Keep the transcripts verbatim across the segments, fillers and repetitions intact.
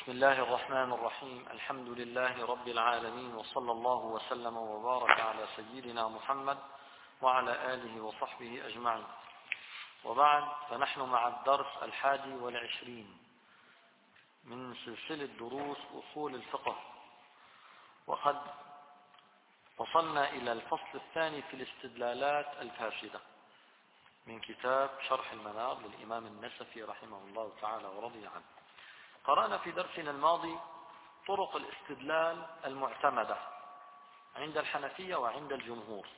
بسم الله الرحمن الرحيم. الحمد لله رب العالمين، وصلى الله وسلم وبارك على سيدنا محمد وعلى آله وصحبه أجمعين. وبعد، فنحن مع الدرس الحادي والعشرين من سلسلة دروس أصول الفقه، وقد وصلنا إلى الفصل الثاني في الاستدلالات الفاسدة من كتاب شرح المنار للإمام النسفي رحمه الله تعالى ورضي عنه. قرأنا في درسنا الماضي طرق الاستدلال المعتمدة عند الحنفية وعند الجمهور،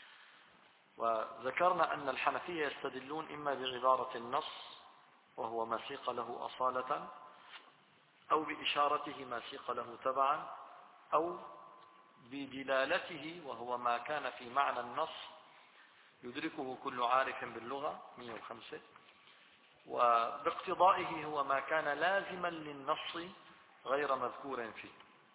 وذكرنا أن الحنفية يستدلون إما بعبارة النص وهو ما سيق له أصالة، أو بإشارته ما سيق له تبعا، أو بدلالته وهو ما كان في معنى النص يدركه كل عارف باللغة مئة وخمسة، وباقتضائه هو ما كان لازما للنص غير مذكور فيه.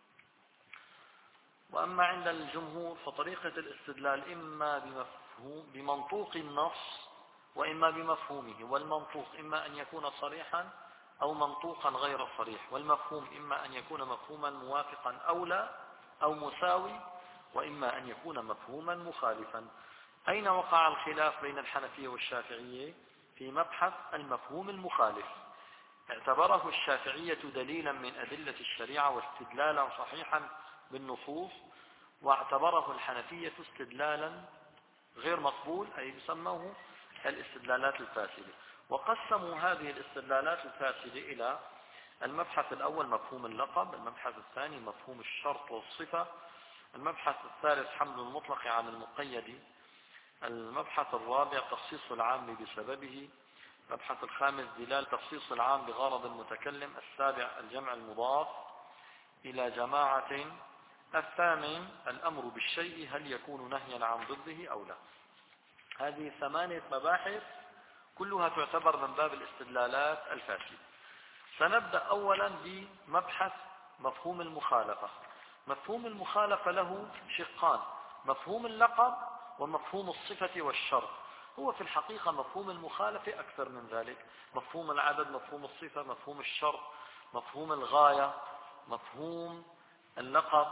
وأما عند الجمهور فطريقة الاستدلال إما بمفهوم بمنطوق النص وإما بمفهومه، والمنطوق إما أن يكون صريحا أو منطوقا غير صريح، والمفهوم إما أن يكون مفهوما موافقا أو لا أو مساوي، وإما أن يكون مفهوما مخالفا. أين وقع الخلاف بين الحنفية والشافعية؟ في مبحث المفهوم المخالف. اعتبره الشافعية دليلا من أدلة الشريعة واستدلالا صحيحا بالنصوص، واعتبره الحنفية استدلالا غير مقبول، أي يسموه الاستدلالات الفاسدة. وقسموا هذه الاستدلالات الفاسدة إلى المبحث الأول مفهوم اللقب، المبحث الثاني مفهوم الشرط والصفة، المبحث الثالث حمل المطلق على المقيد، المبحث الرابع تخصيص العام بسببه، المبحث الخامس دلالة تخصيص العام بغرض المتكلم، السابع الجمع المضاف إلى جماعة، الثامن الأمر بالشيء هل يكون نهيا عن ضده أو لا. هذه ثمانية مباحث كلها تعتبر من باب الاستدلالات الفاسدة. سنبدأ أولا بمبحث مفهوم المخالفة. مفهوم المخالفة له شقان: مفهوم اللقب ومفهوم الصفة والشرط. هو في الحقيقة مفهوم المخالفة أكثر من ذلك: مفهوم العدد، مفهوم الصفة، مفهوم الشرط، مفهوم الغاية، مفهوم اللقب،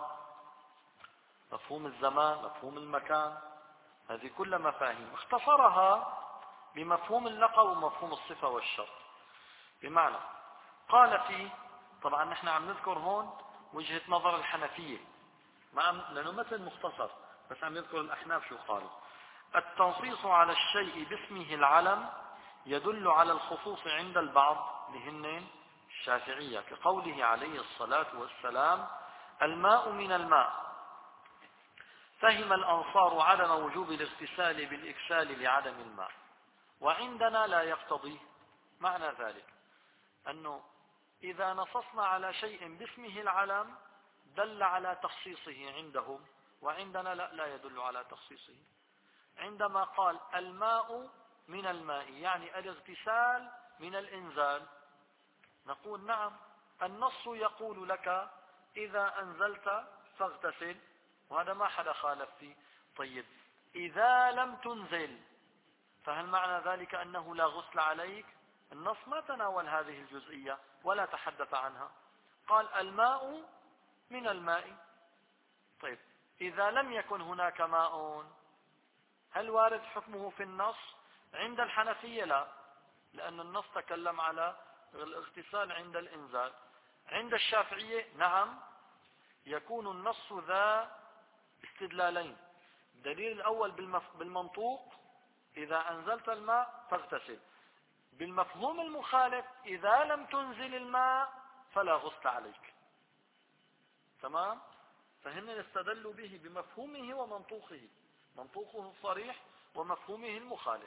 مفهوم الزمان، مفهوم المكان. هذه كل مفاهيم اختصرها بمفهوم اللقب ومفهوم الصفة والشرط. بمعنى قال فيه، طبعا نحن عم نذكر هون وجهة نظر الحنفية مع لأنه مثل مختصر، بس عم يذكر الأحناف شو قالوا: التنصيص على الشيء باسمه العلم يدل على الخصوص عند البعض لهن الشافعية، كقوله عليه الصلاة والسلام: الماء من الماء. فهم الأنصار عدم وجوب الاغتسال بالإكسال لعدم الماء، وعندنا لا يقتضي. معنى ذلك أنه إذا نصصنا على شيء باسمه العلم دل على تخصيصه عندهم، وعندنا لا, لا يدل على تخصيصه. عندما قال الماء من الماء يعني الاغتسال من الإنزال، نقول نعم، النص يقول لك إذا أنزلت فاغتسل، وهذا ما حدا خالف فيه. طيب إذا لم تنزل فهل معنى ذلك أنه لا غسل عليك؟ النص ما تناول هذه الجزئية ولا تحدث عنها، قال الماء من الماء. طيب إذا لم يكن هناك ماء هل وارد حكمه في النص؟ عند الحنفية لا، لأن النص تكلم على الاغتسال عند الإنزال. عند الشافعية نعم، يكون النص ذا استدلالين: الدليل الأول بالمنطوق إذا أنزلت الماء فاغتسل، بالمفهوم المخالف إذا لم تنزل الماء فلا غسل عليك. تمام؟ فهن استدلوا به بمفهومه ومنطوقه، منطوقه الصريح ومفهومه المخالف.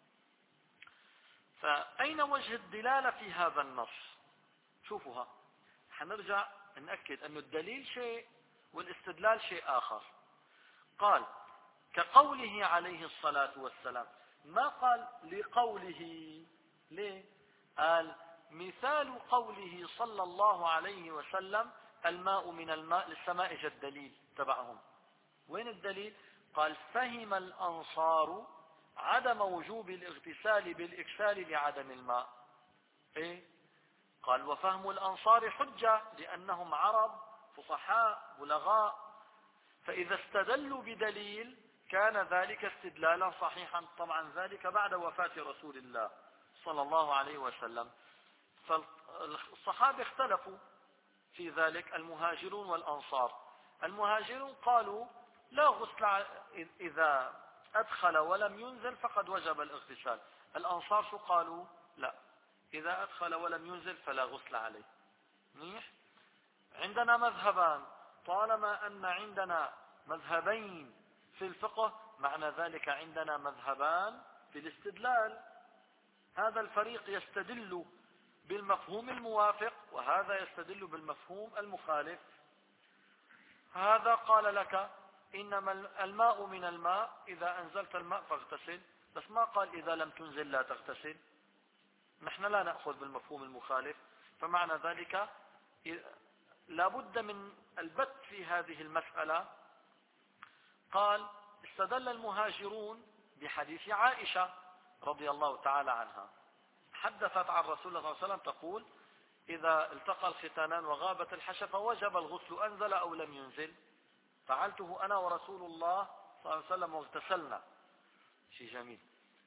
فأين وجه الدلالة في هذا النص؟ شوفوها، حنرجع نأكد أن الدليل شيء والاستدلال شيء آخر. قال كقوله عليه الصلاة والسلام، ما قال لقوله. ليه؟ قال مثال قوله صلى الله عليه وسلم الماء من الماء، للسماء جاء الدليل تبعهم. وين الدليل؟ قال فهم الأنصار عدم وجوب الاغتسال بالإكسال لعدم الماء. إيه؟ قال وفهم الأنصار حجة لأنهم عرب فصحاء بلغاء، فإذا استدلوا بدليل كان ذلك استدلالا صحيحا. طبعا ذلك بعد وفاة رسول الله صلى الله عليه وسلم. فالصحابة اختلفوا في ذلك، المهاجرون والأنصار. المهاجرون قالوا لا غسل إذا أدخل ولم ينزل فقد وجب الاغتسال. الأنصار شو قالوا؟ لا، إذا أدخل ولم ينزل فلا غسل عليه. منيح. عندنا مذهبان، طالما أن عندنا مذهبين في الفقه معنى ذلك عندنا مذهبان في الاستدلال. هذا الفريق يستدل بالمفهوم الموافق وهذا يستدل بالمفهوم المخالف. هذا قال لك إنما الماء من الماء، إذا أنزلت الماء فاغتسل، بس ما قال إذا لم تنزل لا تغتسل. نحن لا نأخذ بالمفهوم المخالف، فمعنى ذلك لا بد من البت في هذه المسألة. قال استدل المهاجرون بحديث عائشة رضي الله تعالى عنها، حدثت عن رسول الله صلى الله عليه وسلم تقول إذا التقى الختانان وغابت الحشفة وجب الغسل أنزل أو لم ينزل. فعلته أنا ورسول الله صلى الله عليه وسلم واغتسلنا. شيء جميل.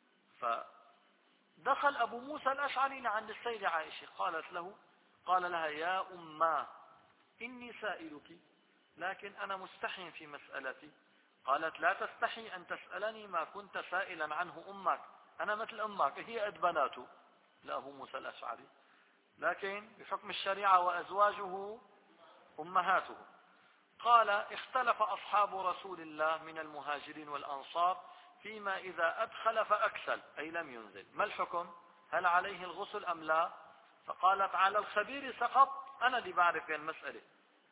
فدخل أبو موسى الأشعري عند السيدة عائشة، قالت له قال لها يا أماه إني سائلك لكن أنا مستحي في مسألتي. قالت لا تستحي أن تسألني ما كنت سائلا عنه أمك، أنا مثل أمك، هي أدبناته لأبو موسى الأشعري، لكن بحكم الشريعة وأزواجه أمهاته. قال اختلف أصحاب رسول الله من المهاجرين والأنصار فيما إذا أدخل فأكسل أي لم ينزل، ما الحكم؟ هل عليه الغسل أم لا؟ فقالت على الخبير سقط، أنا اللي بعرف المسألة.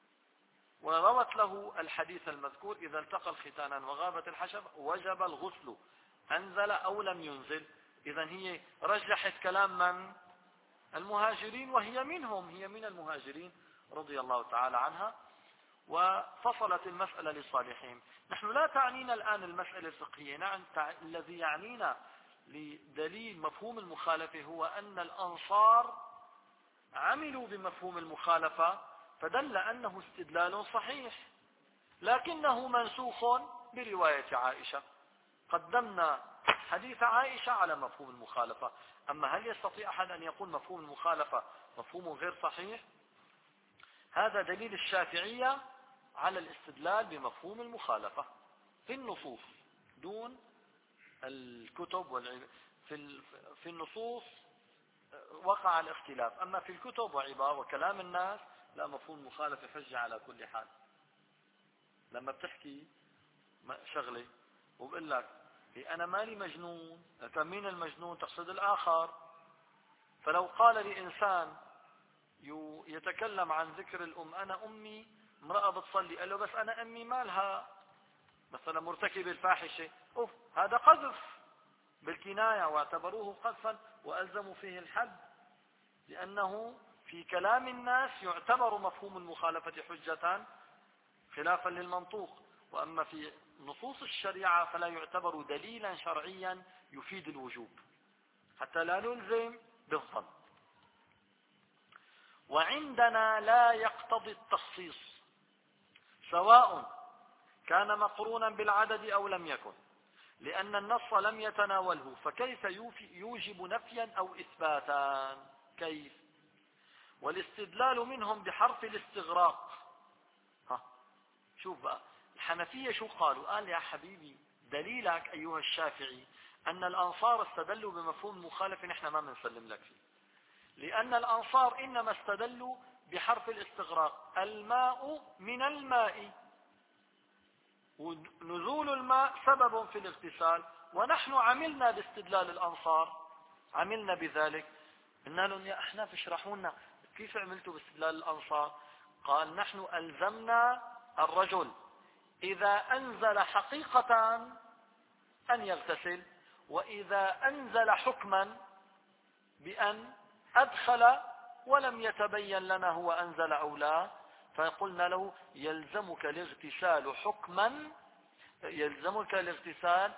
وروت له الحديث المذكور إذا التقى الختانان وغابت الحشف وجب الغسل أنزل أو لم ينزل. إذا هي رجحت كلام من؟ المهاجرين، وهي منهم، هي من المهاجرين رضي الله تعالى عنها، وفصلت المسألة لصالحهم. نحن لا تعنينا الآن المسألة الفقهية، نعم الذي يعنينا لدليل مفهوم المخالفة هو أن الأنصار عملوا بمفهوم المخالفة فدل أنه استدلال صحيح، لكنه منسوخ برواية عائشة. قدمنا حديث عائشة على مفهوم المخالفة. أما هل يستطيع أحد أن يقول مفهوم المخالفة مفهوم غير صحيح؟ هذا دليل الشافعية على الاستدلال بمفهوم المخالفة في النصوص دون الكتب والعب... في في النصوص وقع الاختلاف، أما في الكتب وعبارة وكلام الناس لا، مفهوم المخالفة حجة على كل حال. لما بتحكي شغلة وبقول لك أنا مالي مجنون، مين المجنون؟ تقصد الآخر. فلو قال لإنسان يتكلم عن ذكر الأم أنا أمي امرأة بتصلي، قال له بس أنا أمي مالها مثلا مرتكب الفاحشة، أوف هذا قذف بالكناية، واعتبروه قذفا وألزموا فيه الحد، لأنه في كلام الناس يعتبر مفهوم المخالفة حجة خلافا للمنطوق، وأما في نصوص الشريعة فلا يعتبر دليلا شرعيا يفيد الوجوب حتى لا نلزم بالظن. وعندنا لا يقتضي التخصيص سواء كان مقرونا بالعدد أو لم يكن، لأن النص لم يتناوله، فكيف يوجب نفيا أو إثباتا؟ كيف؟ والاستدلال منهم بحرف الاستغراق. ها شوف بقى الحنفية شو قالوا؟ قال يا حبيبي دليلك أيها الشافعي أن الأنصار استدلوا بمفهوم مخالف نحن ما بنسلم لك فيه، لأن الأنصار إنما استدلوا بحرف الاستغراق، الماء من الماء، ونزول الماء سبب في الاغتسال، ونحن عملنا باستدلال الأنصار، عملنا بذلك. قلنا لهم يا أحناف اشرحوا لنا كيف عملتوا باستدلال الأنصار؟ قال نحن ألزمنا الرجل إذا أنزل حقيقة أن يغتسل، وإذا أنزل حكما بأن أدخل ولم يتبين لنا هو أنزل أو لا، فقلنا له يلزمك الاغتسال حكما، يلزمك الاغتسال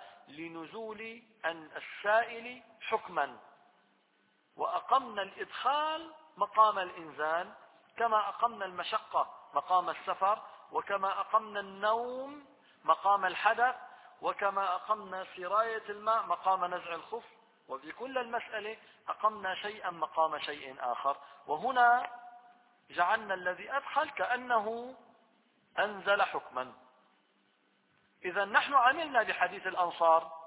لنزول أن السائل حكما، وأقمنا الإدخال مقام الإنزال، كما أقمنا المشقة مقام السفر، وكما أقمنا النوم مقام الحدث، وكما أقمنا سراية الماء مقام نزع الخف. وفي كل المسألة أقمنا شيئا مقام شيء آخر. وهنا جعلنا الذي أدخل كأنه أنزل حكما. إذا نحن عملنا بحديث الأنصار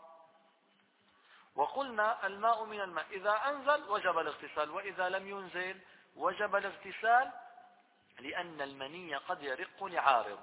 وقلنا الماء من الماء، إذا أنزل وجب الاغتسال، وإذا لم ينزل وجب الاغتسال، لأن المني قد يرق لعارض.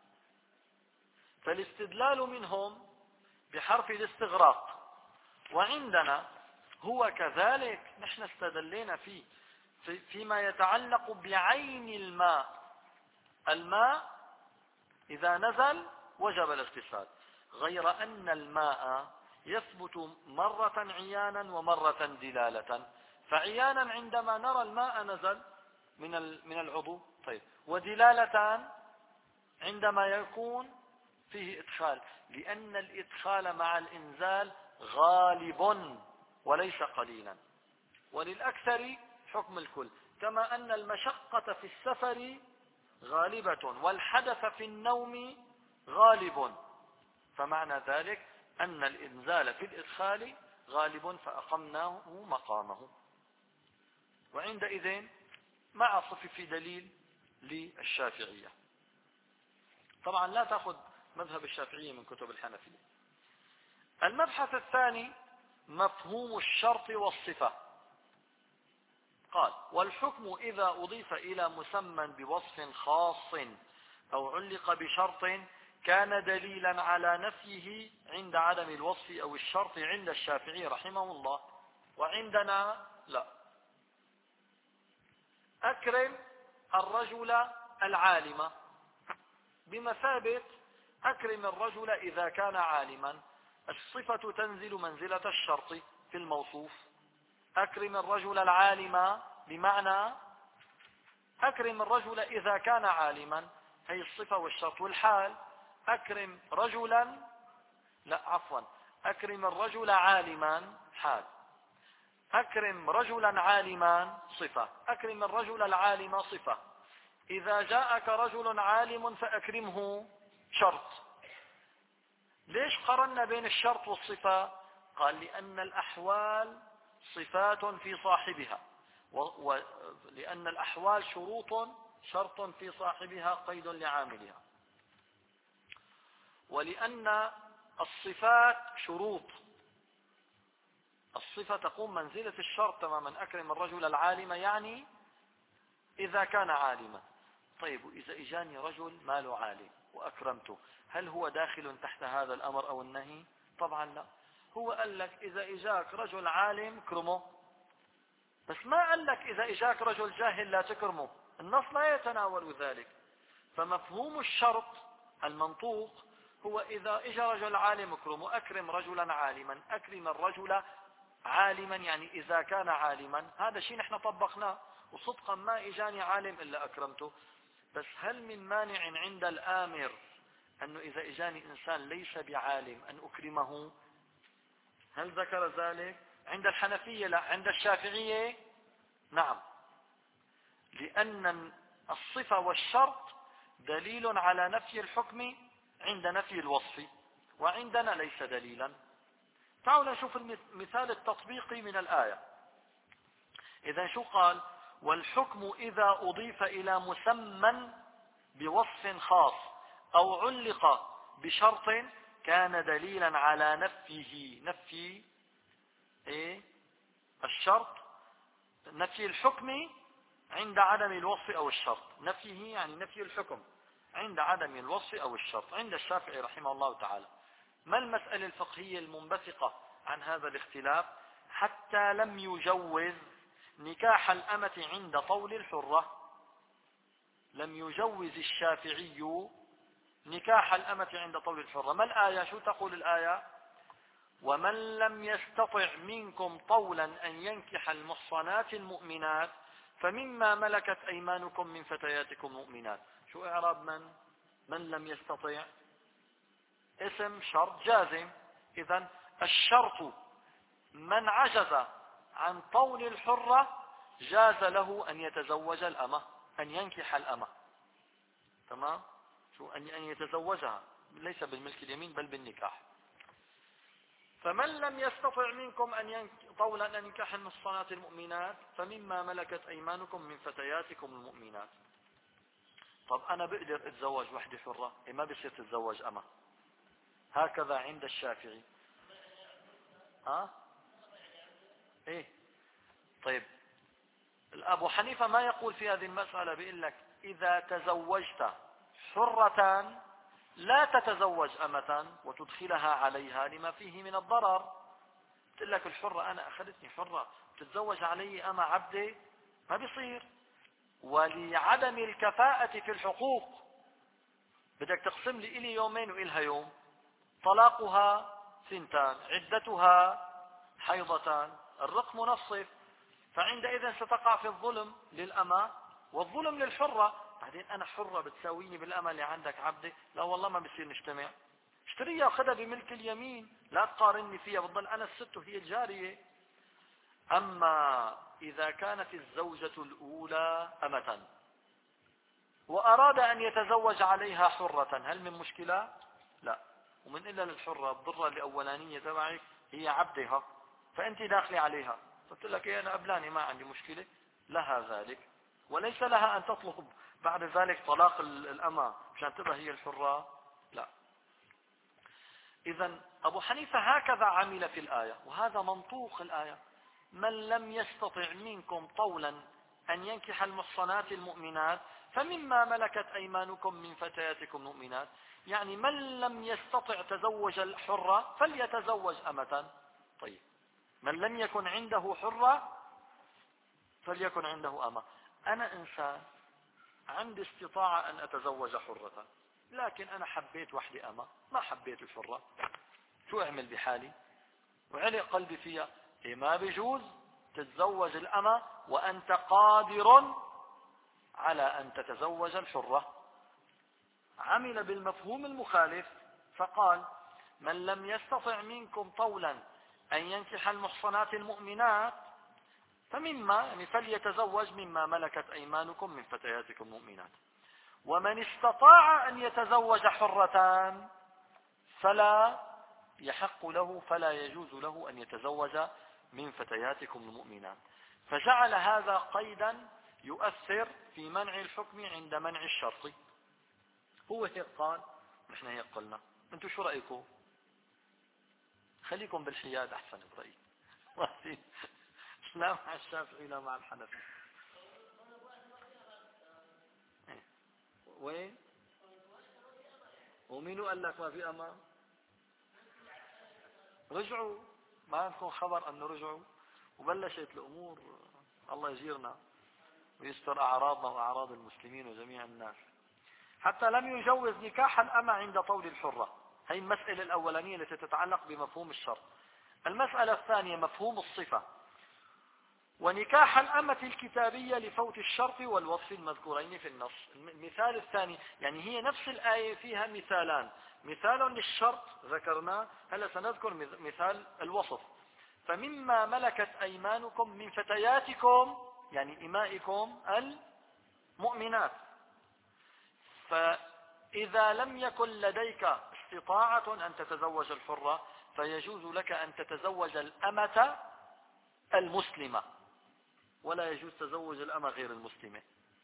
فالاستدلال منهم بحرف الاستغراق، وعندنا هو كذلك. نحن استدلينا فيه في فيما يتعلق بعين الماء. الماء إذا نزل وجب الاغتسال، غير أن الماء يثبت مرة عيانا ومرة دلالة. فعيانا عندما نرى الماء نزل من من العضو، طيب، ودلالة عندما يكون فيه إدخال، لأن الإدخال مع الإنزال غالب وليس قليلا، وللأكثر حكم الكل. كما أن المشقة في السفر غالبة والحدث في النوم غالب، فمعنى ذلك أن الإنزال في الإدخال غالب فأقمناه مقامه. وعندئذ مع صف في دليل للشافعية. طبعا لا تأخذ مذهب الشافعية من كتب الحنفية. المبحث الثاني مفهوم الشرط والصفة. قال: والحكم إذا أضيف إلى مسمى بوصف خاص أو علق بشرط كان دليلا على نفيه عند عدم الوصف أو الشرط عند الشافعي رحمه الله، وعندنا لا. أكرم الرجل العالم بمثابة أكرم الرجل إذا كان عالما. الصفة تنزل منزلة الشرط في الموصوف. أكرم الرجل العالم بمعنى أكرم الرجل إذا كان عالما، هي الصفة والشرط. والحال أكرم رجلا، لا عفوا، أكرم الرجل عالما حال. أكرم رجلا عالما صفة، أكرم الرجل العالم صفة. إذا جاءك رجل عالم فأكرمه شرط. ليش قرنا بين الشرط والصفة؟ قال: لأن الأحوال صفات في صاحبها، ولأن الأحوال شروط شرط في صاحبها قيد لعاملها، ولأن الصفات شروط. الصفة تقوم منزلة الشرط تماما. أكرم الرجل العالم يعني إذا كان عالما. طيب، إذا إجاني رجل ماله عالي وأكرمته، هل هو داخل تحت هذا الأمر أو النهي؟ طبعا لا. هو قال لك إذا إجاك رجل عالم كرمه، بس ما قال لك إذا إجاك رجل جاهل لا تكرمه. النص لا يتناول ذلك. فمفهوم الشرط المنطوق هو إذا إجى رجل عالم اكرمه. أكرم رجلا عالما، أكرم الرجل عالما يعني إذا كان عالما. هذا شيء نحن طبقناه، وصدقا ما إجاني عالم إلا أكرمته. بس هل من مانع عند الآمر أنه إذا إجاني إنسان ليس بعالم أن أكرمه؟ هل ذكر ذلك؟ عند الحنفية لا، عند الشافعية نعم، لأن الصفة والشرط دليل على نفي الحكم عند نفي الوصف، وعندنا ليس دليلا. تعالوا نشوف المثال التطبيقي من الآية. إذا شو قال؟ والحكم إذا أضيف إلى مسمى بوصف خاص أو علق بشرط كان دليلا على نفيه. نفي إيه؟ الشرط، نفي الحكم عند عدم الوصف أو الشرط. نفيه يعني نفي الحكم عند عدم الوصف أو الشرط عند الشافعي رحمه الله تعالى. ما المسألة الفقهية المنبثقة عن هذا الاختلاف؟ حتى لم يجوز نكاح الأمة عند طول الحرة. لم يجوز الشافعي نكاح الأمة عند طول الحرة. ما الآية؟ شو تقول الآية؟ ومن لم يستطع منكم طولا أن ينكح المحصنات المؤمنات فمما ملكت أيمانكم من فتياتكم المؤمنات. شو إعراب من؟ من لم يستطع اسم شرط جازم. إذن الشرط من عجز عن طول الحرة جاز له أن يتزوج الأمة، أن ينكح الأمة. تمام؟ شو أن يتزوجها، ليس بالملك اليمين بل بالنكاح. فمن لم يستطع منكم أن ينك... طولا أن ينكح المحصنات المؤمنات فمما ملكت أيمانكم من فتياتكم المؤمنات. طب أنا بقدر أتزوج وحدة حرة، إيه ما بصير تتزوج أمة، هكذا عند الشافعي. ها؟ إيه؟ طيب أبو حنيفة ما يقول في هذه المسألة، بيقول لك إذا تزوجت حرة لا تتزوج أمة وتدخلها عليها لما فيه من الضرر. قلت لك الحرة أنا أخذتني حرة تتزوج علي أما عبدي، ما بيصير. ولعدم الكفاءة في الحقوق بدك تقسم لي إلي يومين وإلها يوم، طلاقها سنتان، عدتها حيضتان، الرق منصف، فعندئذ ستقع في الظلم للأمة والظلم للحرة. بعدين أنا حرة بتساويني بالأمة اللي عندك عبدي، لا والله ما بصير نجتمع، اشتريها وخذها بملك اليمين، لا تقارني فيها، بتضل أنا الست وهي الجارية. أما إذا كانت الزوجة الأولى أمة وأراد أن يتزوج عليها حرة، هل من مشكلة؟ لا. ومن إلا للحرة الضرة الأولانية تبعك هي عبدها، فأنت داخلي عليها، قلت لك إيه أنا أبلاني ما عندي مشكلة، لها ذلك، وليس لها أن تطلب بعد ذلك طلاق الأمة مشان تبقى هي الحرة، لا. إذن أبو حنيفة هكذا عمل في الآية، وهذا منطوق الآية: من لم يستطع منكم طولا أن ينكح المحصنات المؤمنات فمما ملكت أيمانكم من فتياتكم المؤمنات. يعني من لم يستطع تزوج الحرة فليتزوج أمة. طيب من لم يكن عنده حرة فليكن عنده أمة. أنا إنسان عندي استطاعة أن أتزوج حرة، لكن أنا حبيت وحدي أمة، ما حبيت الحرة، شو أعمل بحالي؟ وعلق قلبي فيها، إيه ما بيجوز تتزوج الأمة وأنت قادر على أن تتزوج الحرة. عمل بالمفهوم المخالف فقال: من لم يستطع منكم طولا أن ينكح المحصنات المؤمنات فمما يعني فليتزوج مما ملكت أيمانكم من فتياتكم المؤمنات، ومن استطاع أن يتزوج حرة فلا يحق له فلا يجوز له أن يتزوج من فتياتكم المؤمنات. فجعل هذا قيدا يؤثر في منع الحكم عند منع الشرط. هو هيك قال، نحن هيك قلنا، انتم شو رأيكم؟ خليكم بالحياد احسن برأيي. لا مع الشافعي لا مع الحنفي. وين؟ ومين قال لك ما في أمان؟ رجعوا، ما عندكم خبر أنه رجعوا وبلشت الأمور. الله يجيرنا ويستر أعراضنا وأعراض المسلمين وجميع الناس. حتى لم يجوز نكاح الأمة عند طول الحرة. هي المسألة الأولانية التي تتعلق بمفهوم الشرط. المسألة الثانية مفهوم الصفة: ونكاح الأمة الكتابية لفوت الشرط والوصف المذكورين في النص. المثال الثاني يعني هي نفس الآية فيها مثالان، مثال للشرط ذكرناه، هلا سنذكر مثال الوصف: فمما ملكت أيمانكم من فتياتكم يعني إمائكم المؤمنات. فإذا لم يكن لديك استطاعة أن تتزوج الحرة فيجوز لك أن تتزوج الأمة المسلمة، ولا يجوز تزوج الأمة غير المسلمة.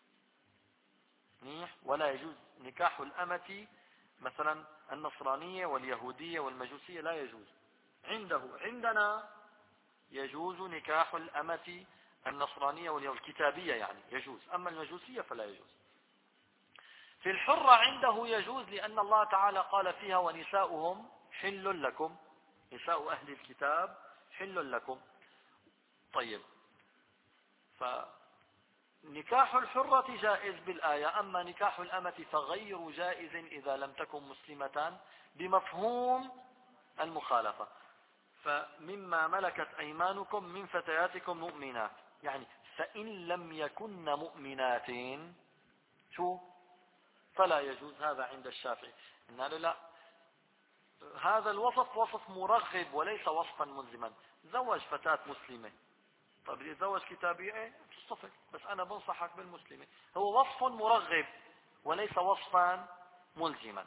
ولا يجوز نكاح الأمة مثلا النصرانية واليهودية والمجوسية، لا يجوز عنده. عندنا يجوز نكاح الأمة النصرانية واليهودية الكتابية يعني يجوز، أما المجوسية فلا يجوز. في الحرة عنده يجوز، لأن الله تعالى قال فيها: ونساؤهم حل لكم، نساء أهل الكتاب حل لكم. طيب، فنكاح الحرة جائز بالآية، أما نكاح الأمة فغير جائز إذا لم تكن مسلمتان بمفهوم المخالفة. فمما ملكت أيمانكم من فتياتكم مؤمنات، يعني فإن لم يكن مؤمنات شو فلا يجوز. هذا عند الشافعي. إن لا، هذا الوصف وصف مرغب وليس وصفا ملزما. زوج فتاة مسلمة، طيب يتزوج كتابية، الطفل، بس أنا بنصحك بالمسلمة. هو وصف مرغب وليس وصفا ملزما.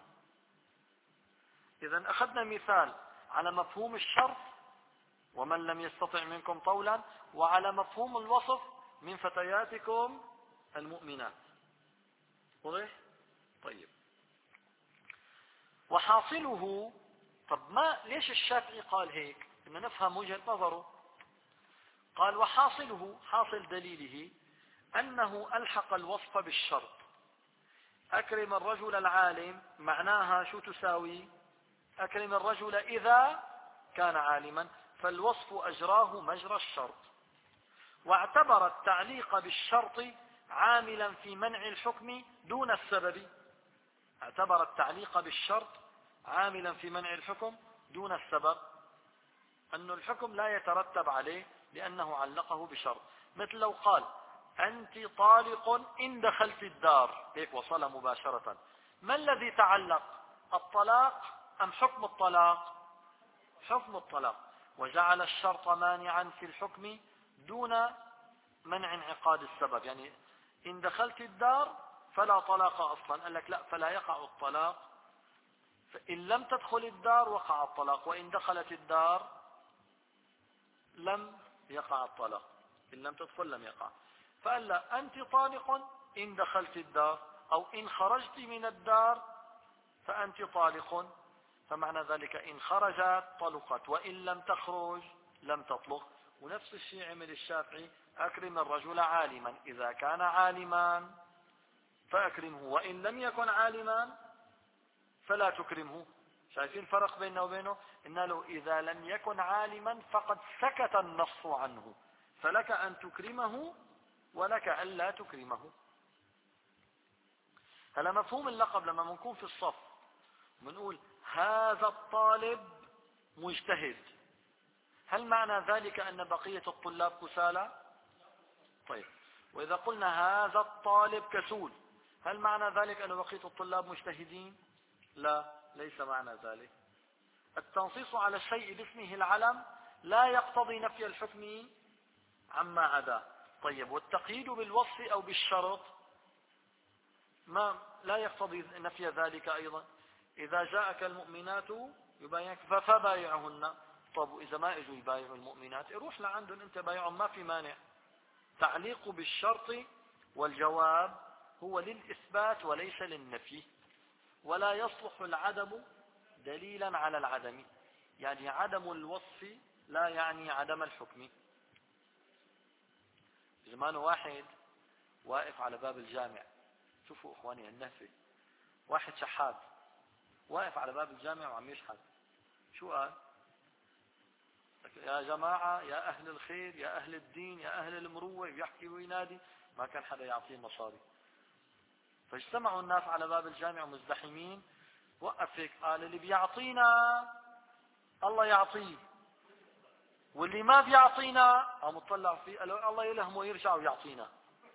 إذا أخذنا مثال على مفهوم الشرط ومن لم يستطع منكم طولا، وعلى مفهوم الوصف من فتياتكم المؤمنات. واضح؟ طيب، وحاصله. طب ما ليش الشافعي قال هيك؟ بدنا نفهم وجهة نظره. قال وحاصله، حاصل دليله أنه ألحق الوصف بالشرط. أكرم الرجل العالم معناها شو تساوي؟ أكرم الرجل إذا كان عالما، فالوصف أجراه مجرى الشرط. واعتبر التعليق بالشرط عاملا في منع الحكم دون السبب. اعتبر التعليق بالشرط عاملا في منع الحكم دون السبب، أن الحكم لا يترتب عليه لأنه علقه بشرط. مثل لو قال أنت طالق إن دخلت الدار، هيك وصل مباشرة. ما الذي تعلق؟ الطلاق أم حكم الطلاق؟ حكم الطلاق. وجعل الشرط مانعا في الحكم دون منع انعقاد السبب. يعني إن دخلت الدار فلا طلاق أصلا، قال لك لا، فلا يقع الطلاق. إن لم تدخل الدار وقع الطلاق، وإن دخلت الدار لم يقع الطلاق. إن لم تدخل لم يقع. فقال لا، أنت طالق إن دخلت الدار، أو إن خرجت من الدار فأنت طالق. فمعنى ذلك إن خرجت طلقت، وإن لم تخرج لم تطلق. ونفس الشيء عمل الشافعي، أكرم الرجل عالما، إذا كان عالما فأكرمه، وإن لم يكن عالما فلا تكرمه. شايفين الفرق بيننا وبينه؟ إن له إذا لم يكن عالما فقد سكت النص عنه، فلك أن تكرمه ولك ألا تكرمه. هلا مفهوم اللقب لما بنكون في الصف بنقول هذا الطالب مجتهد، هل معنى ذلك أن بقية الطلاب كسالى؟ طيب، وإذا قلنا هذا الطالب كسول، هل معنى ذلك أن بقية الطلاب مجتهدين؟ لا، ليس معنى ذلك. التنصيص على الشيء باسمه العلم لا يقتضي نفي الحكم عما عداه. طيب، والتقييد بالوصف أو بالشرط ما لا يقتضي نفي ذلك أيضا. إذا جاءك المؤمنات يبايعك فبايعهن. طب إذا ما إجوا يبايعوا المؤمنات، روح لعندهم أنت بايعهم، ما في مانع. تعليق بالشرط والجواب هو للإثبات وليس للنفي، ولا يصلح العدم دليلا على العدم. يعني عدم الوصف لا يعني عدم الحكم. زمان واحد واقف على باب الجامع، شوفوا اخواني النهفة، واحد شحات واقف على باب الجامع وعم يشحت. شو قال؟ يا جماعة، يا أهل الخير، يا أهل الدين، يا أهل المروة، يحكي وينادي. ما كان حدا يعطيه مصاري، فاجتمعوا الناس على باب الجامع مزدحمين. وقف هيك قال اللي بيعطينا الله يعطيه، واللي ما بيعطينا قام طلع فيه قال الله يلهمه يرجع ويعطينا.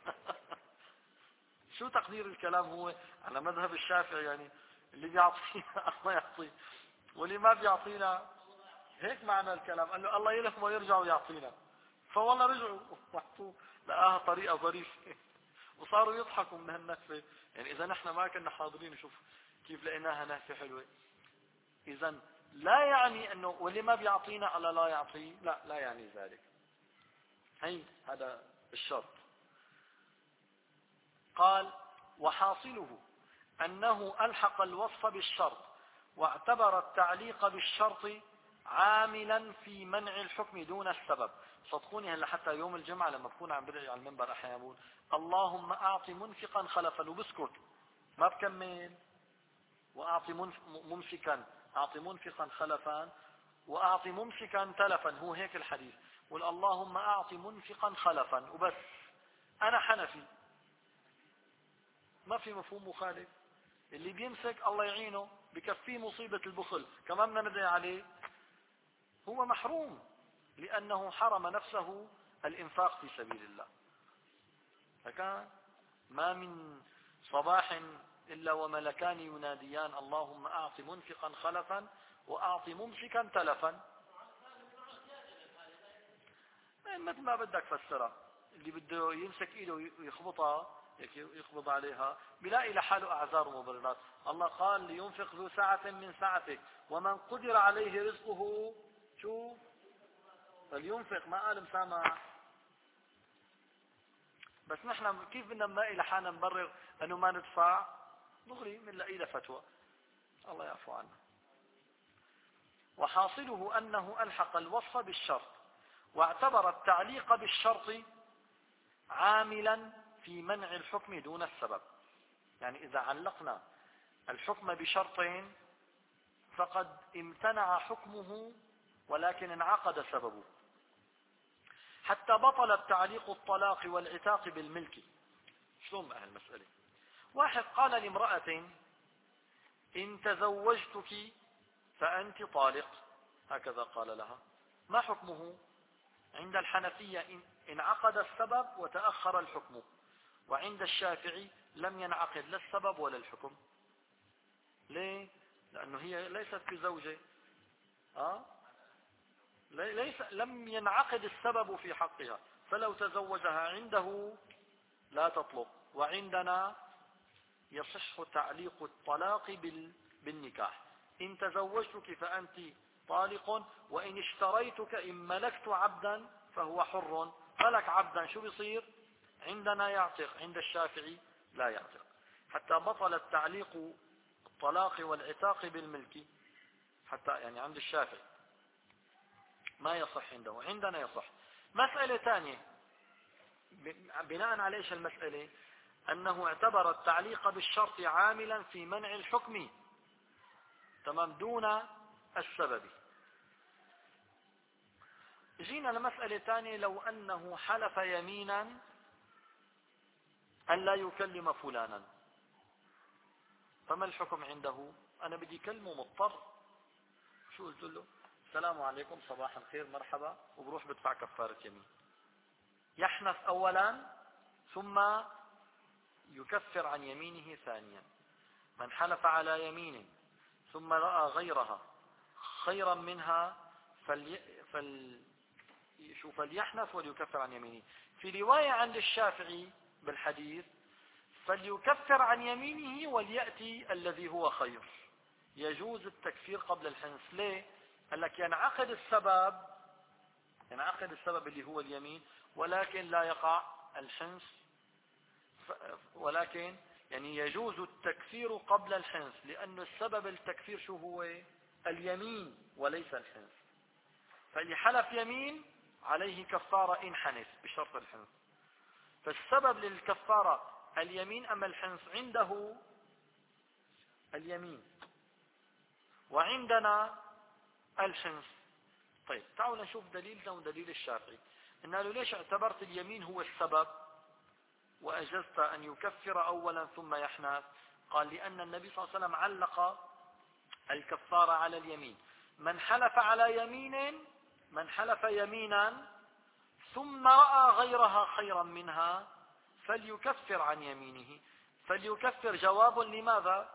شو تقدير الكلام؟ هو على مذهب الشافعي يعني اللي بيعطينا الله يعطيه، واللي ما بيعطينا، هيك معنى الكلام. قال له الله يلهمه ويرجع ويعطينا. فوالله رجعوا وحطوه، لقاها طريقة ظريفة وصاروا يضحكوا من هالنهفة. يعني إذا نحن ما كنا حاضرين نشوف كيف لقيناها نهفة حلوة. إذا لا يعني أنه واللي ما بيعطينا الله لا يعطيه، لا لا يعني ذلك. هي هذا الشرط. قال وحاصله أنه ألحق الوصف بالشرط، واعتبر التعليق بالشرط عاملا في منع الحكم دون السبب. صدقوني هلا حتى يوم الجمعة لما بكون عم بدعي على المنبر أحيانا بقول اللهم أعطي منفقا خلفا، وبسكت ما بكمل. وأعطي ممسكا، أعطي منفقا خلفا، وأعطي ممسكا تلفا. هو هيك الحديث. قل اللهم أعطي منفقا خلفا وبس. أنا حنفي، ما في مفهوم مخالف. اللي بيمسك الله يعينه بكفيه مصيبة البخل، كمان بدنا ندعي عليه. هو محروم لأنه حرم نفسه الإنفاق في سبيل الله. فكان ما من صباح إلا وملكان يناديان اللهم أعط منفقا خلفا وأعط ممسكا تلفا. مثل ما بدك فسرها، اللي بده يمسك ايده ويخبطها يخبط عليها بيلاقي لحاله اعذار ومبررات. الله قال لينفق ذو سعة من سعته ومن قدر عليه رزقه شو فلينفق، ما قال مسامح. بس نحن كيف بدنا نلاقي لحالنا نبرر انه ما ندفع؟ دغري بنلاقي له فتوى. الله يعفو عنا. وحاصله انه الحق الوصف بالشرط واعتبر التعليق بالشرط عاملا في منع الحكم دون السبب. يعني اذا علقنا الحكم بشرطين فقد امتنع حكمه ولكن انعقد سببه. حتى بطل التعليق الطلاق والعتاق بالملك. شلون بقى المسألة؟ واحد قال لامرأة إن تزوجتك فأنت طالق، هكذا قال لها، ما حكمه؟ عند الحنفية انعقد السبب وتأخر الحكم، وعند الشافعي لم ينعقد لا السبب ولا الحكم. ليه؟ لأنه هي ليست بزوجة. أه؟ ليس لم ينعقد السبب في حقها، فلو تزوجها عنده لا تطلق، وعندنا يصح تعليق الطلاق بالنكاح. إن تزوجتك فأنت طالق، وإن اشتريتك إن ملكت عبدا فهو حر، ملك عبدا شو بيصير؟ عندنا يعتق، عند الشافعي لا يعتق. حتى بطل التعليق الطلاق والعتاق بالملك، حتى يعني عند الشافعي ما يصح عنده، عندنا يصح. مسألة ثانية بناء على ايش المسألة؟ انه اعتبر التعليق بالشرط عاملا في منع الحكم تمام دون السبب. جينا لمسألة ثانية، لو انه حلف يمينا ان لا يكلم فلانا فما الحكم عنده؟ انا بدي اكلمه مضطر، شو قلت له؟ السلام عليكم صباح الخير مرحبا، وبروح بدفع كفارة يمين. يحنث اولا ثم يكفر عن يمينه ثانيا. من حلف على يمين ثم رأى غيرها خيرا منها فلي فل شو فليحنث وليكفر عن يمينه. في رواية عند الشافعي بالحديث فليكفر عن يمينه وليأتي الذي هو خير. يجوز التكفير قبل الحنث. ليه؟ قال لك ينعقد السبب ينعقد السبب اللي هو اليمين، ولكن لا يقع الحنث، ولكن يعني يجوز التكفير قبل الحنث، لأن السبب التكفير شو هو؟ اليمين وليس الحنث. فاللي حلف يمين عليه كفارة إن حنث بشرط الحنث. فالسبب للكفارة اليمين أما الحنث؟ عنده اليمين وعندنا الحنث. طيب تعالوا نشوف دليلنا ودليل الشافعي. قلنا له ليش اعتبرت اليمين هو السبب وأجزت أن يكفر أولا ثم يحنث؟ قال لأن النبي صلى الله عليه وسلم علق الكفارة على اليمين. من حلف على يمين من حلف يمينا ثم رأى غيرها خيرا منها فليكفر عن يمينه. فليكفر جواب لماذا؟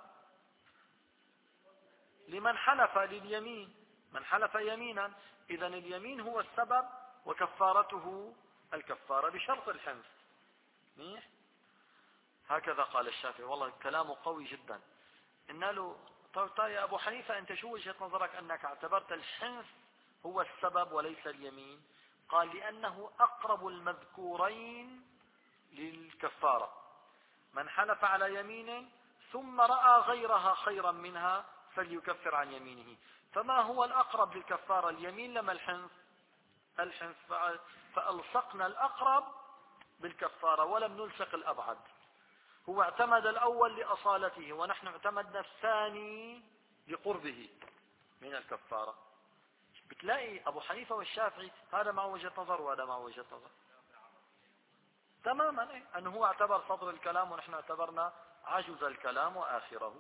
لمن حلف لليمين، من حلف يمينا، إذن اليمين هو السبب وكفارته الكفارة بشرط الحنث. منيح؟ هكذا قال الشافعي. والله كلامه قوي جدا. قلنا له طيب يا أبو حنيفة أنت شو وجهة نظرك أنك اعتبرت الحنث هو السبب وليس اليمين؟ قال لأنه أقرب المذكورين للكفارة. من حلف على يمين ثم رأى غيرها خيرا منها فليكفر عن يمينه. فما هو الأقرب للكفارة، اليمين لما الحنث؟ الحنث. فألصقنا الأقرب بالكفارة ولم نلصق الأبعد. هو اعتمد الأول لأصالته ونحن اعتمدنا الثاني لقربه من الكفارة. بتلاقي أبو حنيفة والشافعي هذا مع وجهة نظر وهذا مع وجهة نظر تماما. إيه؟ أنه هو اعتبر صدر الكلام ونحن اعتبرنا عجز الكلام وآخره.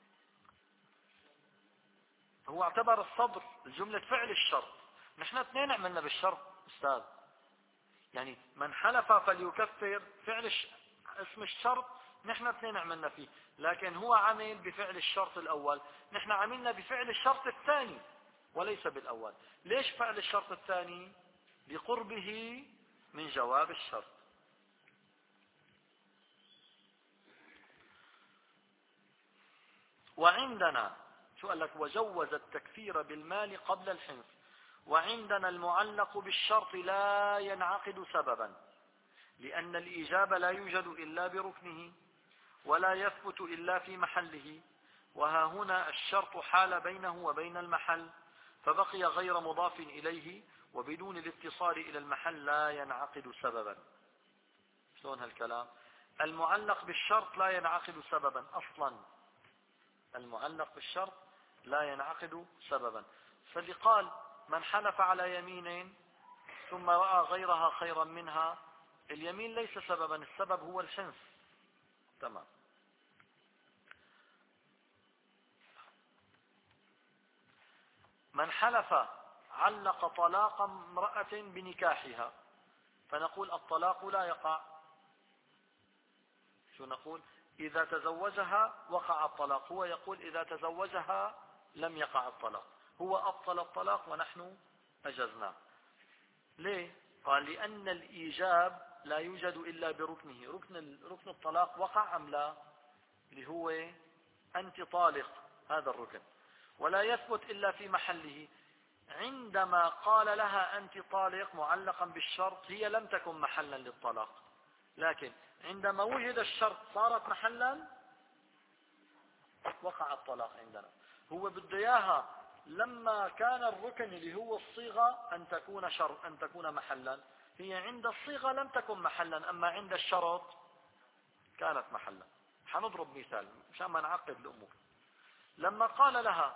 هو اعتبر الصدر الجملة فعل الشرط، نحن اثنين عملنا بالشرط أستاذ. يعني من حلف فليكفر فعل الش... اسم الشرط نحن اثنين عملنا فيه، لكن هو عمل بفعل الشرط الأول، نحن عملنا بفعل الشرط الثاني وليس بالأول. ليش فعل الشرط الثاني؟ لقربه من جواب الشرط. وعندنا شو قال لك وجوز التكفير بالمال قبل الحنث. وعندنا المعلق بالشرط لا ينعقد سببا، لأن الإيجاب لا يوجد إلا بركنه ولا يثبت إلا في محله، وها هنا الشرط حال بينه وبين المحل فبقي غير مضاف إليه، وبدون الاتصال إلى المحل لا ينعقد سببا. شلون هالكلام؟ المعلق بالشرط لا ينعقد سببا أصلا، المعلق بالشرط لا ينعقد سببا. فاللي قال من حلف على يمين ثم رأى غيرها خيرا منها، اليمين ليس سببا، السبب هو الحنث. تمام. من حلف علق طلاق امرأة بنكاحها، فنقول الطلاق لا يقع. شو نقول؟ إذا تزوجها وقع الطلاق، هو يقول إذا تزوجها لم يقع الطلاق، هو أبطل الطلاق ونحن أجزناه. ليه؟ قال لأن الإيجاب لا يوجد إلا بركنه. ركن ركن الطلاق وقع أم لا؟ اللي هو أنت طالق، هذا الركن، ولا يثبت إلا في محله. عندما قال لها أنت طالق معلقا بالشرط، هي لم تكن محلا للطلاق، لكن عندما وجد الشرط صارت محلا، وقع الطلاق عندنا. هو بده اياها لما كان الركن اللي هو الصيغة أن تكون شرط، أن تكون محلا، هي عند الصيغة لم تكن محلا، أما عند الشرط كانت محلا. حنضرب مثال مشان ما نعقد الأمور. لما قال لها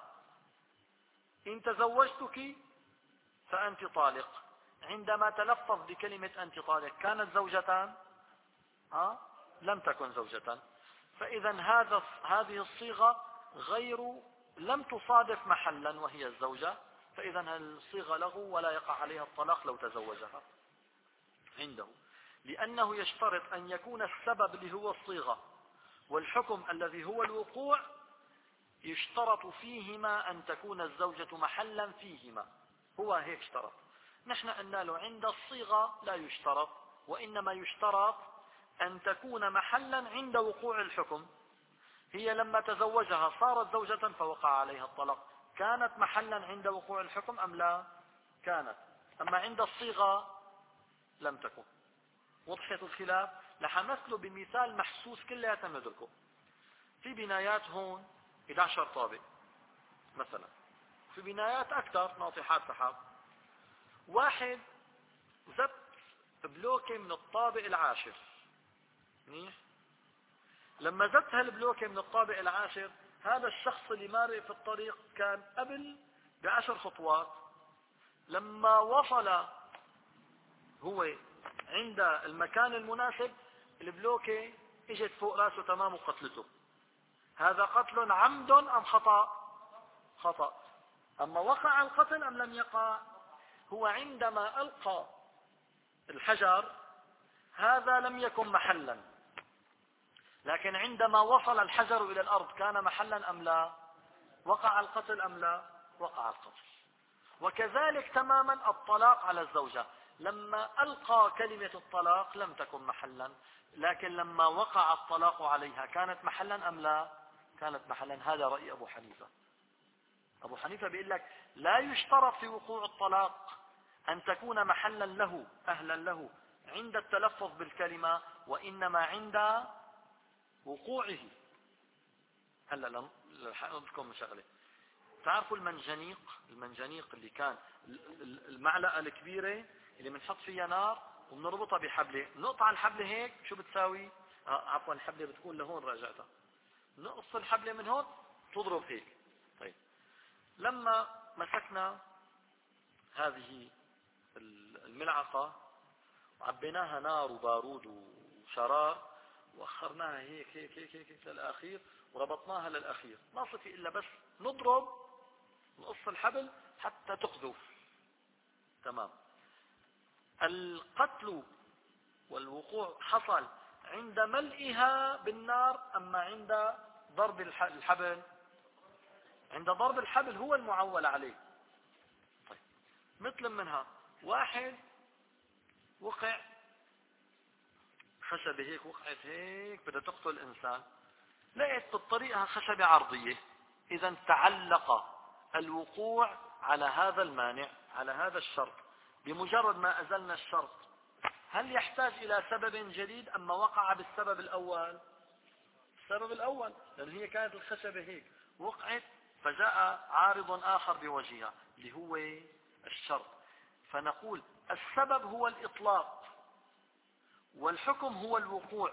إن تزوجتك فأنت طالق، عندما تلفظ بكلمة أنت طالق كانت زوجتان؟ ها؟ لم تكن زوجتان. فإذا هذا هذه الصيغة غير لم تصادف محلا وهي الزوجة، فإذا الصيغة لغو ولا يقع عليها الطلاق لو تزوجها عنده، لأنه يشترط أن يكون السبب اللي هو الصيغة والحكم الذي هو الوقوع يشترط فيهما أن تكون الزوجة محلا فيهما. هو هيك اشترط. نحن قلنا له عند الصيغة لا يشترط، وإنما يشترط أن تكون محلا عند وقوع الحكم. هي لما تزوجها صارت زوجة فوقع عليها الطلاق، كانت محلا عند وقوع الحكم أم لا؟ كانت. أما عند الصيغة لم تكن. وضحت الخلاف؟ لحمثله بمثال محسوس كلياتنا ندركه. في بنايات هون إحدى عشر طابق مثلا، في بنايات أكثر ناطحات سحاب. واحد زت بلوكة من الطابق العاشر، منيح. لما زت هالبلوكة من الطابق العاشر، هذا الشخص اللي مارق في الطريق كان قبل بعشر خطوات. لما وصل هو عند المكان المناسب، البلوكة اجت فوق راسه تمام وقتلته. هذا قتل عمد أم خطأ؟ خطأ. أما وقع القتل أم لم يقع؟ هو عندما ألقى الحجر هذا لم يكن محلا، لكن عندما وصل الحجر إلى الأرض كان محلا أم لا؟ وقع القتل أم لا؟ وقع القتل. وكذلك تماما الطلاق على الزوجة، لما ألقى كلمة الطلاق لم تكن محلا، لكن لما وقع الطلاق عليها كانت محلا أم لا؟ كانت محلا. هذا رأي أبو حنيفة. أبو حنيفة بيقول لك لا يشترط في وقوع الطلاق أن تكون محلا له أهلا له عند التلفظ بالكلمة، وإنما عند وقوعه. هلا لكم شغله. تعرفوا المنجنيق؟ المنجنيق اللي كان المعلقة الكبيرة اللي بنحط فيها نار وبنربطها بحبلة، نقطع الحبلة هيك شو بتساوي؟ آه عفوا الحبلة بتكون لهون راجعتها، نقص الحبلة من هون تضرب هيك. طيب لما مسكنا هذه الملعقة وعبيناها نار وبارود وشرار واخرناها هيك هيك هيك هيك, هيك للأخير وربطناها للأخير، ما صفي إلا بس نضرب نقص الحبل حتى تقذف. تمام. القتل والوقوع حصل عند ملئها بالنار أما عند ضرب الحبل؟ عند ضرب الحبل هو المعول عليه. طيب مثل منها واحد وقع خشبة هيك، وقعت هيك بدها تقتل الإنسان، لقيت بالطريقة خشبة عرضية إذا تعلق الوقوع على هذا المانع، على هذا الشرط. بمجرد ما أزلنا الشرط هل يحتاج إلى سبب جديد أما وقع بالسبب الأول؟ السبب الأول، لأن هي كانت الخشبة هيك وقعت فجاء عارض آخر بوجهها اللي هو الشرط. فنقول السبب هو الإطلاق والحكم هو الوقوع.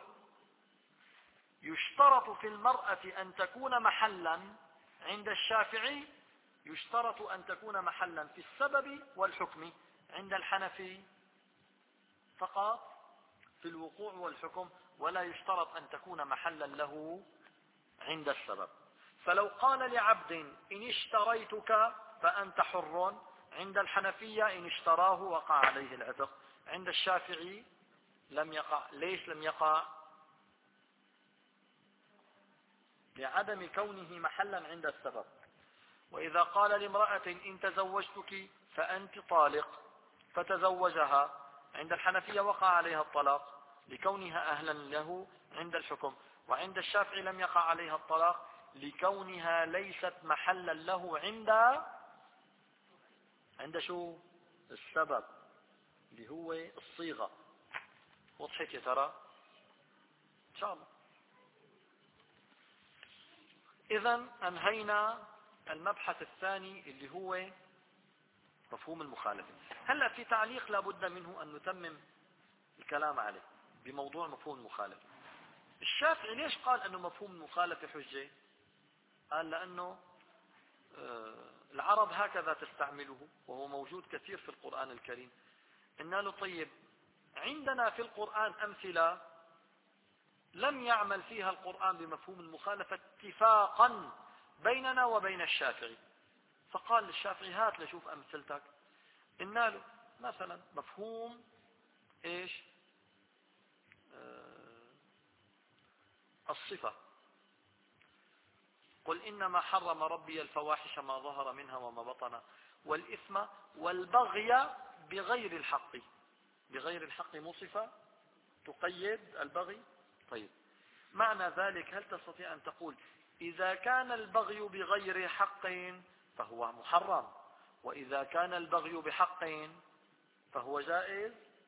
يشترط في المرأة أن تكون محلا عند الشافعي، يشترط أن تكون محلا في السبب والحكم. عند الحنفي فقط في الوقوع والحكم، ولا يشترط أن تكون محلا له عند السبب. فلو قال لعبد إن اشتريتك فأنت حر، عند الحنفية إن اشتراه وقع عليه العتق، عند الشافعي لم يقع. ليش لم يقع؟ لعدم كونه محلا عند السبب. وإذا قال لامرأة إن تزوجتك فأنت طالق فتزوجها، عند الحنفية وقع عليها الطلاق لكونها أهلا له عند الحكم، وعند الشافعي لم يقع عليها الطلاق لكونها ليست محلا له عند عند شو؟ السبب اللي هو الصيغة. وضحت يا ترى؟ إن شاء الله. إذن أنهينا المبحث الثاني اللي هو مفهوم المخالفة. هلأ في تعليق لابد منه أن نتمم الكلام عليه بموضوع مفهوم المخالفة. الشافعي ليش قال أنه مفهوم المخالفة حجة؟ قال لأنه العرب هكذا تستعمله وهو موجود كثير في القرآن الكريم. قلنا له طيب عندنا في القرآن أمثلة لم يعمل فيها القرآن بمفهوم المخالفة اتفاقا بيننا وبين الشافعي. فقال للشافعي هات لشوف أمثلتك. قلنا له مثلا مفهوم ايش؟ آه الصفة. قل إنما حرم ربي الفواحش ما ظهر منها وما بطن والإثم والبغي بغير الحق. بغير الحق مصفة تقيد البغي. طيب معنى ذلك هل تستطيع أن تقول إذا كان البغي بغير حق فهو محرم، وإذا كان البغي بحق فهو جائز؟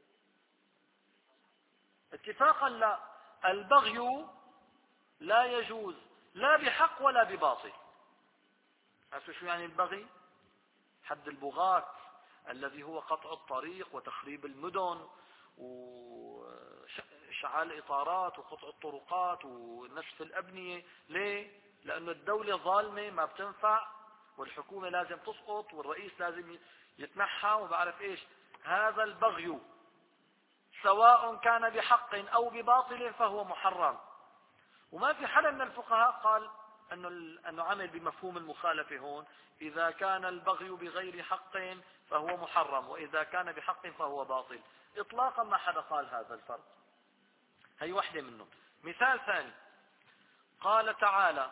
اتفاقا لا، البغي لا يجوز لا بحق ولا بباطل. عرفتوا شو يعني البغي؟ حد البغاة الذي هو قطع الطريق وتخريب المدن وشعال الإطارات وقطع الطرقات ونسف الأبنية. ليه؟ لأن الدولة ظالمة ما بتنفع والحكومة لازم تسقط والرئيس لازم يتنحى وبعرف إيش. هذا البغي سواء كان بحق أو بباطل فهو محرم. وما في حدا من الفقهاء قال أنه, أنه عمل بمفهوم المخالفة هون. إذا كان البغي بغير حق فهو محرم، وإذا كان بحق فهو باطل. إطلاقا ما حدا قال هذا الفرق. هي واحدة منهم. مثال ثاني قال تعالى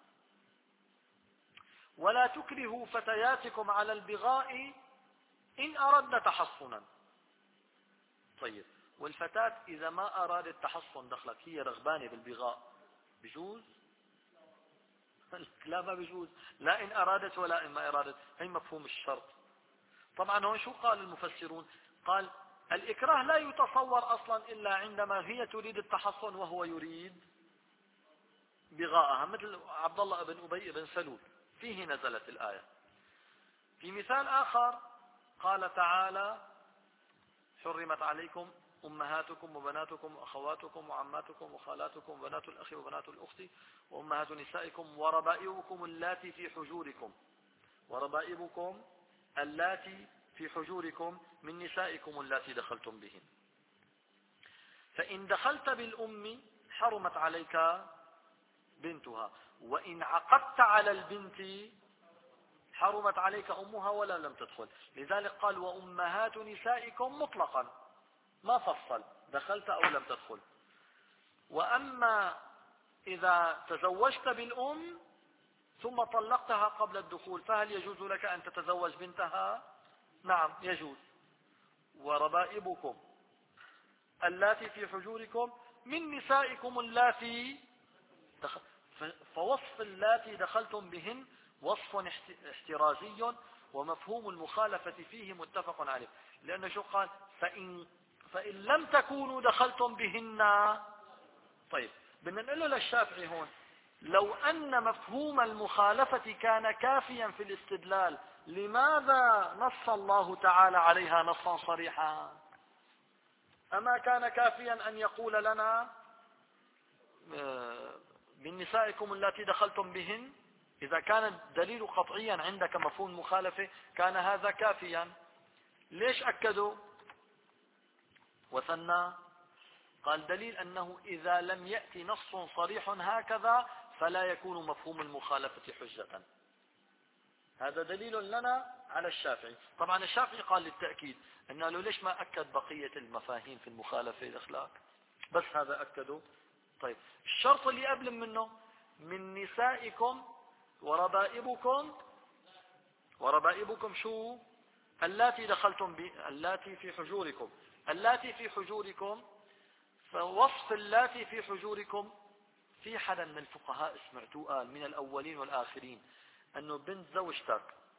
ولا تكرهوا فتياتكم على البغاء إن أردنا تحصنا. طيب والفتاة إذا ما أرادت تحصن دخلت هي رغبانة بالبغاء بجوز؟ لا ما بجوز، لا إن أرادت ولا إن ما أرادت. هي مفهوم الشرط. طبعا هون شو قال المفسرون؟ قال الإكراه لا يتصور أصلا إلا عندما هي تريد التحصن وهو يريد بغاءها، مثل عبد الله بن أبي بن سلول فيه نزلت الآية. في مثال آخر قال تعالى حرمت عليكم أمهاتكم وبناتكم وأخواتكم وعماتكم وخالاتكم وبنات الأخ وبنات الأخت وأمهات نسائكم وربائبكم اللاتي في حجوركم وربائبكم اللاتي في حجوركم من نسائكم اللاتي دخلتم بهن. فإن دخلت بالأم حرمت عليك بنتها، وإن عقدت على البنت حرمت عليك أمها ولا لم تدخل. لذلك قال وأمهات نسائكم مطلقا ما فصل دخلت أو لم تدخل. وأما إذا تزوجت بالأم ثم طلقتها قبل الدخول فهل يجوز لك أن تتزوج بنتها؟ نعم يجوز. وربائبكم اللاتي في حجوركم من نسائكم اللاتي دخل. فوصف اللاتي دخلتم بهن وصف احترازي، ومفهوم المخالفة فيه متفق عليه. لأنه شو قال؟ فإن, فإن لم تكونوا دخلتم بهن. طيب بدنا نقول له للشافعي هون، لو أن مفهوم المخالفة كان كافيا في الاستدلال، لماذا نص الله تعالى عليها نصا صريحا؟ أما كان كافيا أن يقول لنا من نسائكم التي دخلتم بهن؟ إذا كان الدليل قطعيا عندك مفهوم المخالفة كان هذا كافيا. ليش أكدوا وثنى؟ قال دليل أنه إذا لم يأتي نص صريح هكذا فلا يكون مفهوم المخالفة حجة. هذا دليل لنا على الشافعي. طبعا الشافعي قال للتأكيد أنه لو ليش ما أكد بقية المفاهيم في المخالفة الأخلاق، بس هذا أكده. طيب الشرط اللي قبل منه من نسائكم وربائبكم، وربائبكم شو؟ اللاتي دخلتم ب... اللاتي في حجوركم. اللاتي في حجوركم، فوصف اللاتي في حجوركم في حدا من الفقهاء سمعتوه قال من الأولين والآخرين أنه بنت زوجتك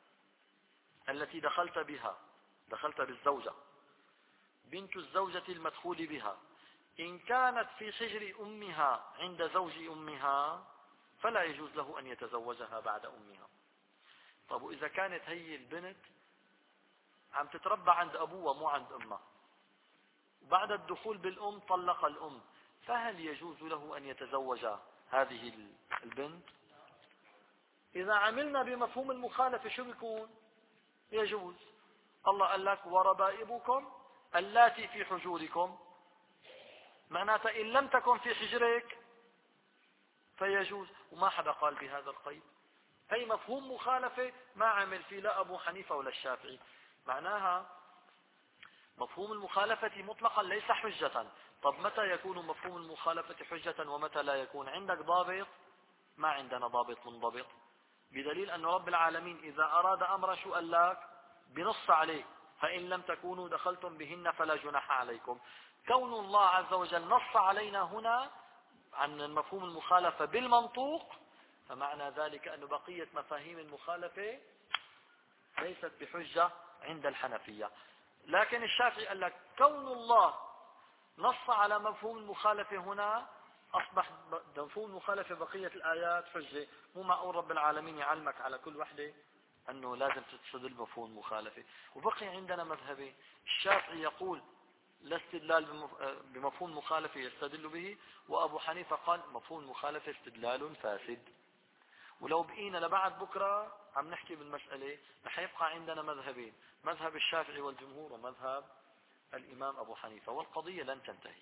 التي دخلت بها، دخلت بالزوجة، بنت الزوجة المدخول بها، إن كانت في حجر أمها عند زوج أمها فلا يجوز له أن يتزوجها بعد أمها. طب وإذا كانت هي البنت عم تتربى عند أبوها مو عند أمها، بعد الدخول بالأم طلق الأم، فهل يجوز له أن يتزوج هذه البنت؟ إذا عملنا بمفهوم المخالفة شو بيكون؟ يجوز. الله قال لك وربائبكم اللاتي في حجوركم، معناتها إن لم تكن في حجرك فيجوز، وما حدا قال بهذا القيد. أي مفهوم مخالفة ما عمل فيه لا أبو حنيفة ولا الشافعي. معناها مفهوم المخالفة مطلقا ليس حجة. طب متى يكون مفهوم المخالفة حجة ومتى لا يكون؟ عندك ضابط؟ ما عندنا ضابط منضبط، بدليل أن رب العالمين إذا أراد أمرا شو قال لك؟ بنص عليه، فإن لم تكونوا دخلتم بهن فلا جناح عليكم. كون الله عز وجل نص علينا هنا عن مفهوم المخالفة بالمنطوق، فمعنى ذلك أن بقية مفاهيم المخالفة ليست بحجة عند الحنفية. لكن الشافعي قال لك كون الله نص على مفهوم المخالفة هنا أصبح مفهوم المخالفة بقية الآيات حجة. مو معقول رب العالمين يعلمك على كل وحدة أنه لازم تستدل مفهوم المخالفة. وبقي عندنا مذهبين، الشافعي يقول لا استدلال بمفهوم المخالفة يستدل به، وأبو حنيفة قال مفهوم المخالفة استدلال فاسد. ولو بقينا لبعد بكرة عم نحكي بالمسألة رح يبقى عندنا مذهبين، مذهب الشافعي والجمهور ومذهب الإمام أبو حنيفة، والقضية لن تنتهي.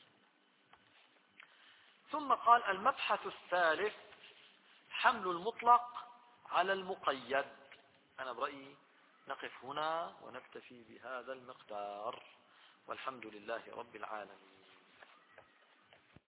ثم قال المبحث الثالث حمل المطلق على المقيد. أنا برأيي نقف هنا ونكتفي بهذا المقدار، والحمد لله رب العالمين.